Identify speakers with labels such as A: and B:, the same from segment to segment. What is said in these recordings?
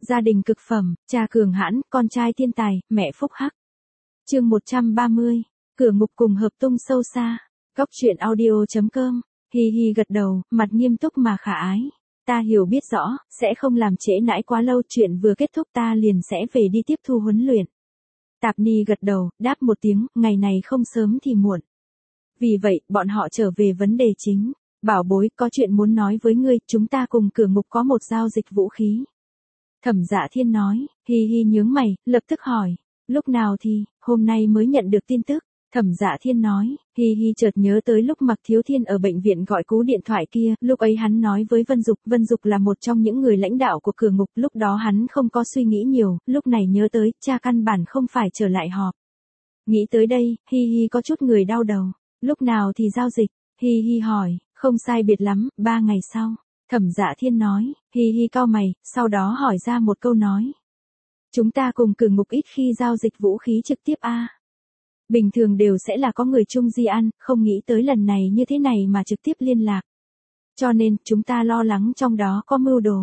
A: Gia đình cực phẩm, cha cường hãn, con trai thiên tài, mẹ phúc hắc. Chương 130, cửa ngục cùng hợp tung sâu xa. Góc truyện audio.com. Hi hi gật đầu, mặt nghiêm túc mà khả ái. Ta hiểu biết rõ, sẽ không làm trễ nãi quá lâu, chuyện vừa kết thúc ta liền sẽ về đi tiếp thu huấn luyện. Tạp Ni gật đầu, đáp một tiếng, ngày này không sớm thì muộn. Vì vậy, bọn họ trở về vấn đề chính. Bảo bối, có chuyện muốn nói với ngươi, chúng ta cùng cửa ngục có một giao dịch vũ khí. Thẩm Dạ Thiên nói, hi hi nhướng mày, lập tức hỏi, lúc nào thì, hôm nay mới nhận được tin tức. Thẩm Dạ Thiên nói, hi hi chợt nhớ tới lúc Mạc Thiếu Thiên ở bệnh viện gọi cú điện thoại kia, lúc ấy hắn nói với Vân Dục là một trong những người lãnh đạo của cửa ngục, lúc đó hắn không có suy nghĩ nhiều, lúc này nhớ tới, cha căn bản không phải trở lại họp. Nghĩ tới đây, hi hi có chút người đau đầu, lúc nào thì giao dịch, hi hi hỏi, không sai biệt lắm, 3 ngày sau. Thẩm Dạ Thiên nói, hi hi cau mày, sau đó hỏi ra một câu nói. Chúng ta cùng cửa ngục ít khi giao dịch vũ khí trực tiếp a. Bình thường đều sẽ là có người chung di ăn, không nghĩ tới lần này như thế này mà trực tiếp liên lạc. Cho nên, chúng ta lo lắng trong đó có mưu đồ.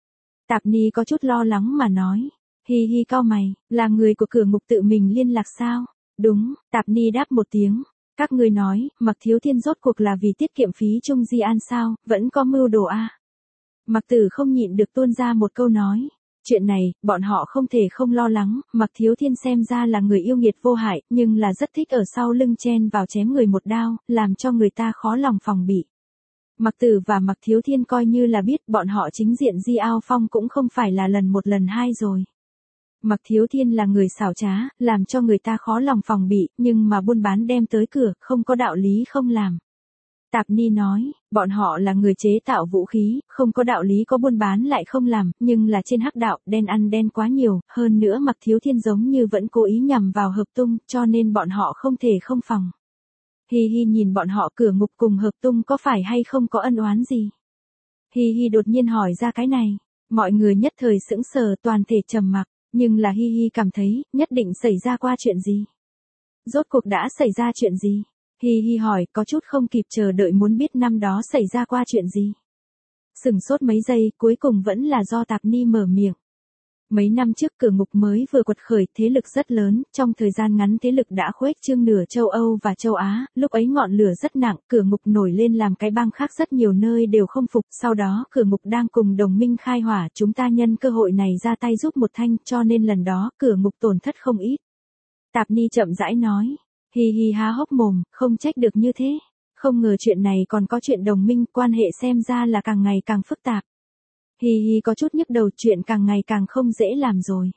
A: Tạp Ni có chút lo lắng mà nói. Hi hi cau mày, là người của cửa ngục tự mình liên lạc sao? Đúng, Tạp Ni đáp một tiếng. Các ngươi nói, Mạc Thiếu Thiên rốt cuộc là vì tiết kiệm phí chung di an sao, vẫn có mưu đồ a. Mạc Tử không nhịn được tuôn ra một câu nói. Chuyện này, bọn họ không thể không lo lắng, Mạc Thiếu Thiên xem ra là người yêu nghiệt vô hại, nhưng là rất thích ở sau lưng chen vào chém người một đao, làm cho người ta khó lòng phòng bị. Mạc Tử và Mạc Thiếu Thiên coi như là biết bọn họ chính diện Di Ao Phong cũng không phải là lần một lần hai rồi. Mạc Thiếu Thiên là người xảo trá, làm cho người ta khó lòng phòng bị, nhưng mà buôn bán đem tới cửa, không có đạo lý không làm. Tạp Ni nói, bọn họ là người chế tạo vũ khí, không có đạo lý có buôn bán lại không làm, nhưng là trên hắc đạo, đen ăn đen quá nhiều, hơn nữa Mạc Thiếu Thiên giống như vẫn cố ý nhằm vào hợp tung, cho nên bọn họ không thể không phòng. Hi hi nhìn bọn họ cửa ngục cùng hợp tung có phải hay không có ân oán gì. Hi hi đột nhiên hỏi ra cái này, mọi người nhất thời sững sờ toàn thể trầm mặc, nhưng là hi hi cảm thấy, nhất định xảy ra qua chuyện gì. Rốt cuộc đã xảy ra chuyện gì? Hi hi hỏi, có chút không kịp chờ đợi muốn biết năm đó xảy ra qua chuyện gì. Sửng sốt mấy giây, cuối cùng vẫn là do Tạp Ni mở miệng. Mấy năm trước cửa ngục mới vừa quật khởi, thế lực rất lớn, trong thời gian ngắn thế lực đã khuếch trương nửa châu Âu và châu Á, lúc ấy ngọn lửa rất nặng, cửa ngục nổi lên làm cái bang khác rất nhiều nơi đều không phục, sau đó cửa ngục đang cùng đồng minh khai hỏa, chúng ta nhân cơ hội này ra tay giúp một thanh, cho nên lần đó cửa ngục tổn thất không ít. Tạp Ni chậm rãi nói. Hi hi há hốc mồm, không trách được như thế. Không ngờ chuyện này còn có chuyện đồng minh, quan hệ xem ra là càng ngày càng phức tạp. Hi hi có chút nhức đầu, chuyện càng ngày càng không dễ làm rồi.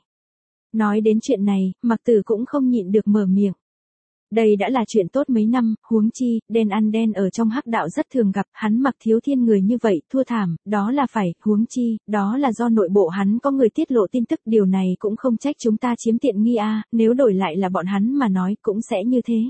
A: Nói đến chuyện này, Mạc Tử cũng không nhịn được mở miệng. Đây đã là chuyện tốt mấy năm, huống chi, đen ăn đen ở trong hắc đạo rất thường gặp, hắn Mạc Thiếu Thiên người như vậy, thua thảm, đó là phải, huống chi, đó là do nội bộ hắn có người tiết lộ tin tức, điều này cũng không trách chúng ta chiếm tiện nghi a, nếu đổi lại là bọn hắn mà nói, cũng sẽ như thế.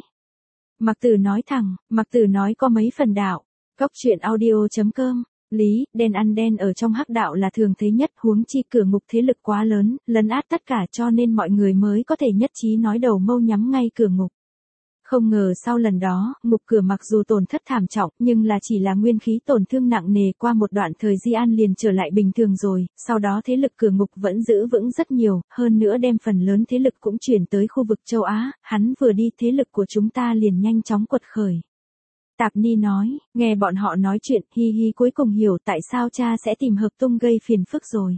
A: Mạc Tử nói thẳng, Mạc Tử nói có mấy phần đạo. Góc truyện audio.com. Lý, đen ăn đen ở trong hắc đạo là thường thấy nhất, huống chi cửa ngục thế lực quá lớn, lấn át tất cả cho nên mọi người mới có thể nhất trí nói đầu mâu nhắm ngay cửa ngục. Không ngờ sau lần đó, ngục cửa mặc dù tổn thất thảm trọng, nhưng là chỉ là nguyên khí tổn thương nặng nề, qua một đoạn thời Di An liền trở lại bình thường rồi, sau đó thế lực cửa ngục vẫn giữ vững rất nhiều, hơn nữa đem phần lớn thế lực cũng chuyển tới khu vực châu Á, hắn vừa đi thế lực của chúng ta liền nhanh chóng quật khởi. Tạp Ni nói, nghe bọn họ nói chuyện, hi hi cuối cùng hiểu tại sao cha sẽ tìm hợp tung gây phiền phức rồi.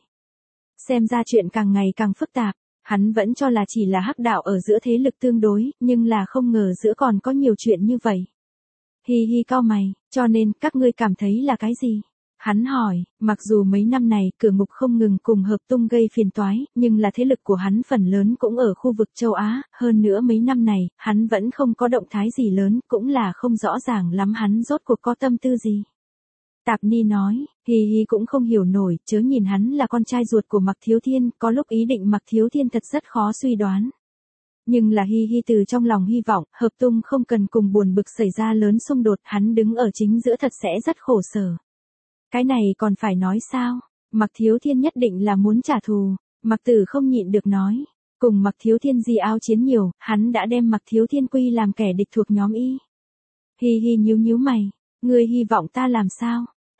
A: Xem ra chuyện càng ngày càng phức tạp. Hắn vẫn cho là chỉ là hắc đạo ở giữa thế lực tương đối, nhưng là không ngờ giữa còn có nhiều chuyện như vậy. Hi hi cau mày, cho nên các ngươi cảm thấy là cái gì? Hắn hỏi, mặc dù mấy năm này cửa ngục không ngừng cùng hợp tung gây phiền toái, nhưng là thế lực của hắn phần lớn cũng ở khu vực châu Á, hơn nữa mấy năm này, hắn vẫn không có động thái gì lớn, cũng là không rõ ràng lắm hắn rốt cuộc có tâm tư gì. Tạp Ni nói, hi hi cũng không hiểu nổi, chớ nhìn hắn là con trai ruột của Mạc Thiếu Thiên, có lúc ý định Mạc Thiếu Thiên thật rất khó suy đoán. Nhưng là hi hi từ trong lòng hy vọng, hợp tung không cần cùng buồn bực xảy ra lớn xung đột, hắn đứng ở chính giữa thật sẽ rất khổ sở. Cái này còn phải nói sao, Mạc Thiếu Thiên nhất định là muốn trả thù, Mạc Tử không nhịn được nói, cùng Mạc Thiếu Thiên Di Ao chiến nhiều, hắn đã đem Mạc Thiếu Thiên quy làm kẻ địch thuộc nhóm Y. Hi hi nhíu nhíu mày, ngươi hy vọng ta làm sao?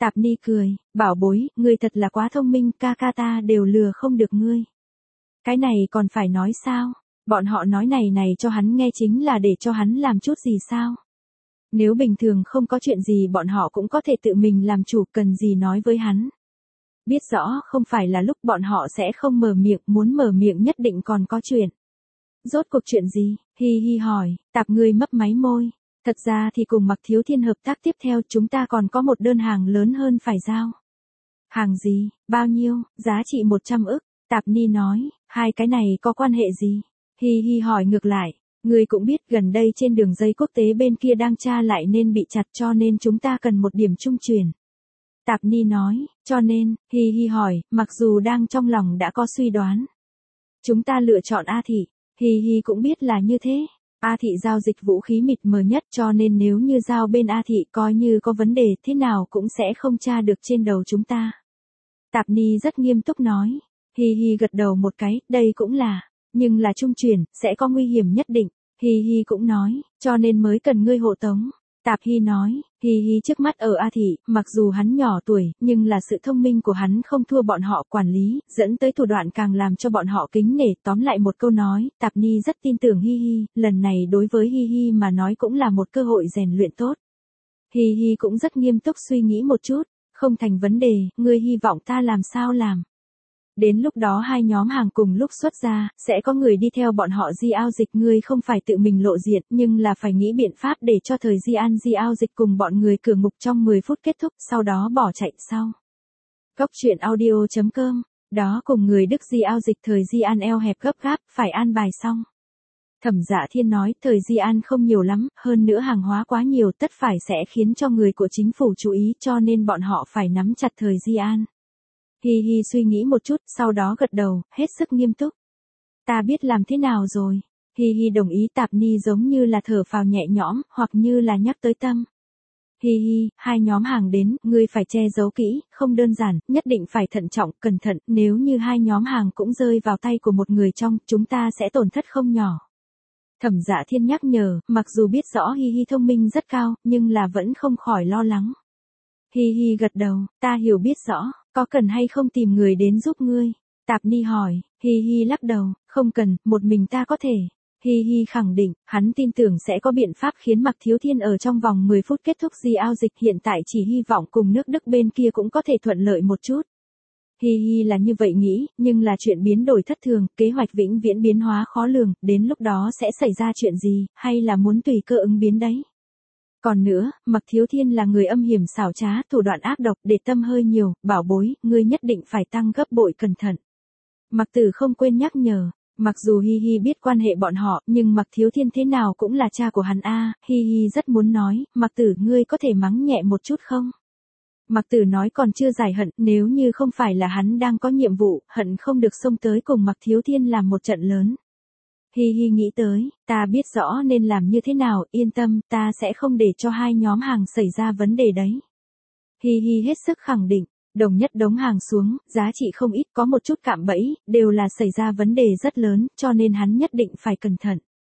A: Tạp Ni cười, bảo bối, ngươi thật là quá thông minh, ca ca ta đều lừa không được ngươi. Cái này còn phải nói sao? Bọn họ nói này cho hắn nghe chính là để cho hắn làm chút gì sao? Nếu bình thường không có chuyện gì bọn họ cũng có thể tự mình làm chủ, cần gì nói với hắn. Biết rõ không phải là lúc bọn họ sẽ không mở miệng, muốn mở miệng nhất định còn có chuyện. Rốt cuộc chuyện gì? Hi hi hỏi, Tạp ngươi mấp máy môi. Thật ra thì cùng Mạc Thiếu Thiên hợp tác tiếp theo chúng ta còn có một đơn hàng lớn hơn phải giao. Hàng gì? Bao nhiêu? Giá trị 100 ức. Tạp Ni nói, hai cái này có quan hệ gì? Hi hi hỏi ngược lại, ngươi cũng biết gần đây trên đường dây quốc tế bên kia đang tra lại nên bị chặt cho nên chúng ta cần một điểm trung chuyển. Tạp Ni nói, cho nên, Hi hi hỏi, mặc dù đang trong lòng đã có suy đoán. Chúng ta lựa chọn A Thị, Hi hi cũng biết là như thế. A Thị giao dịch vũ khí mịt mờ nhất cho nên nếu như giao bên A Thị coi như có vấn đề thế nào cũng sẽ không tra được trên đầu chúng ta. Tạp Ni rất nghiêm túc nói, Hi hi gật đầu một cái, đây cũng là, nhưng là trung chuyển, sẽ có nguy hiểm nhất định. Hi hi cũng nói, cho nên mới cần ngươi hộ tống. Tạp Hi nói, Hi hi trước mắt ở A Thị, mặc dù hắn nhỏ tuổi, nhưng là sự thông minh của hắn không thua bọn họ quản lý, dẫn tới thủ đoạn càng làm cho bọn họ kính nể. Tóm lại một câu nói, Tạp Ni rất tin tưởng Hi hi, lần này đối với Hi hi mà nói cũng là một cơ hội rèn luyện tốt. Hi hi cũng rất nghiêm túc suy nghĩ một chút, không thành vấn đề, ngươi hy vọng ta làm sao làm. Đến lúc đó hai nhóm hàng cùng lúc xuất ra, sẽ có người đi theo bọn họ di ao dịch, ngươi không phải tự mình lộ diện, nhưng là phải nghĩ biện pháp để cho thời di ao dịch cùng bọn người cửa ngục trong 10 phút kết thúc, sau đó bỏ chạy sau. Góc truyện audio.com, đó cùng người Đức di ao dịch thời di an eo hẹp gấp gáp, phải an bài xong. Thẩm Dạ Thiên nói, thời di an không nhiều lắm, hơn nữa hàng hóa quá nhiều tất phải sẽ khiến cho người của chính phủ chú ý cho nên bọn họ phải nắm chặt thời di an. Hi hi suy nghĩ một chút, sau đó gật đầu, hết sức nghiêm túc. Ta biết làm thế nào rồi. Hi hi đồng ý. Tạp Ni giống như là thở phào nhẹ nhõm, hoặc như là nhắc tới tâm. Hi hi, hai nhóm hàng đến, ngươi phải che giấu kỹ, không đơn giản, nhất định phải thận trọng, cẩn thận, nếu như hai nhóm hàng cũng rơi vào tay của một người trong, chúng ta sẽ tổn thất không nhỏ. Thẩm Dạ Thiên nhắc nhở, mặc dù biết rõ Hi hi thông minh rất cao, nhưng là vẫn không khỏi lo lắng. Hi hi gật đầu, ta hiểu biết rõ, có cần hay không tìm người đến giúp ngươi? Tạp Ni hỏi, Hi hi lắc đầu, không cần, một mình ta có thể. Hi hi khẳng định, hắn tin tưởng sẽ có biện pháp khiến Mạc Thiếu Thiên ở trong vòng 10 phút kết thúc di ao dịch, hiện tại chỉ hy vọng cùng nước Đức bên kia cũng có thể thuận lợi một chút. Hi hi là như vậy nghĩ, nhưng là chuyện biến đổi thất thường, kế hoạch vĩnh viễn biến hóa khó lường, đến lúc đó sẽ xảy ra chuyện gì, hay là muốn tùy cơ ứng biến đấy. Còn nữa, Mạc Thiếu Thiên là người âm hiểm xảo trá, thủ đoạn ác độc, để tâm hơi nhiều, bảo bối, ngươi nhất định phải tăng gấp bội cẩn thận. Mạc Tử không quên nhắc nhở, mặc dù Hi hi biết quan hệ bọn họ, nhưng Mạc Thiếu Thiên thế nào cũng là cha của hắn a. Hi hi rất muốn nói, Mạc Tử ngươi có thể mắng nhẹ một chút không? Mạc Tử nói còn chưa giải hận, nếu như không phải là hắn đang có nhiệm vụ, hận không được xông tới cùng Mạc Thiếu Thiên làm một trận lớn. Hi hi nghĩ tới, ta biết rõ nên làm như thế nào, yên tâm, ta sẽ không để cho hai nhóm hàng xảy ra vấn đề đấy. Hi hi hết sức khẳng định, đồng nhất đống hàng xuống, giá trị không ít, có một chút cạm bẫy, đều là xảy ra vấn đề rất lớn, cho nên hắn nhất định phải cẩn thận.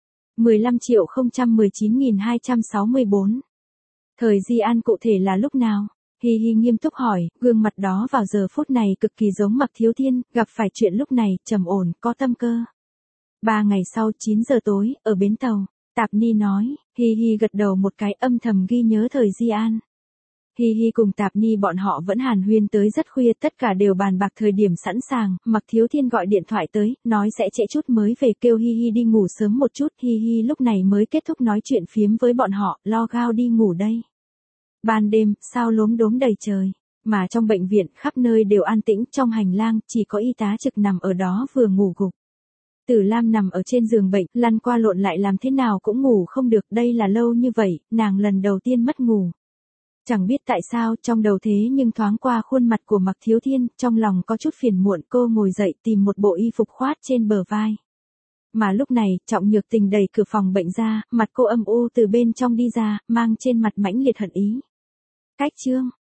A: 15.019.264. Thời di an cụ thể là lúc nào? Hi hi nghiêm túc hỏi, gương mặt đó vào giờ phút này cực kỳ giống Mạc Thiếu Thiên, gặp phải chuyện lúc này, trầm ổn, có tâm cơ. 3 ngày sau 9 giờ tối, ở bến tàu, Tạp Ni nói, Hi hi gật đầu một cái, âm thầm ghi nhớ thời di an. Hi hi cùng Tạp Ni bọn họ vẫn hàn huyên tới rất khuya, tất cả đều bàn bạc thời điểm sẵn sàng, Mạc Thiếu Thiên gọi điện thoại tới, nói sẽ trễ chút mới về, kêu Hi hi đi ngủ sớm một chút, Hi hi lúc này mới kết thúc nói chuyện phiếm với bọn họ, lo gao đi ngủ đây. Ban đêm, sao lốm đốm đầy trời, mà trong bệnh viện khắp nơi đều an tĩnh, trong hành lang chỉ có y tá trực nằm ở đó vừa ngủ gục. Tử Lam nằm ở trên giường bệnh, lăn qua lộn lại làm thế nào cũng ngủ không được, đây là lâu như vậy, nàng lần đầu tiên mất ngủ. Chẳng biết tại sao, trong đầu thế nhưng thoáng qua khuôn mặt của Mạc Thiếu Thiên, trong lòng có chút phiền muộn, cô ngồi dậy tìm một bộ y phục khoát trên bờ vai. Mà lúc này, Trọng Nhược Tình đẩy cửa phòng bệnh ra, mặt cô âm u từ bên trong đi ra, mang trên mặt mãnh liệt hận ý. Cách chương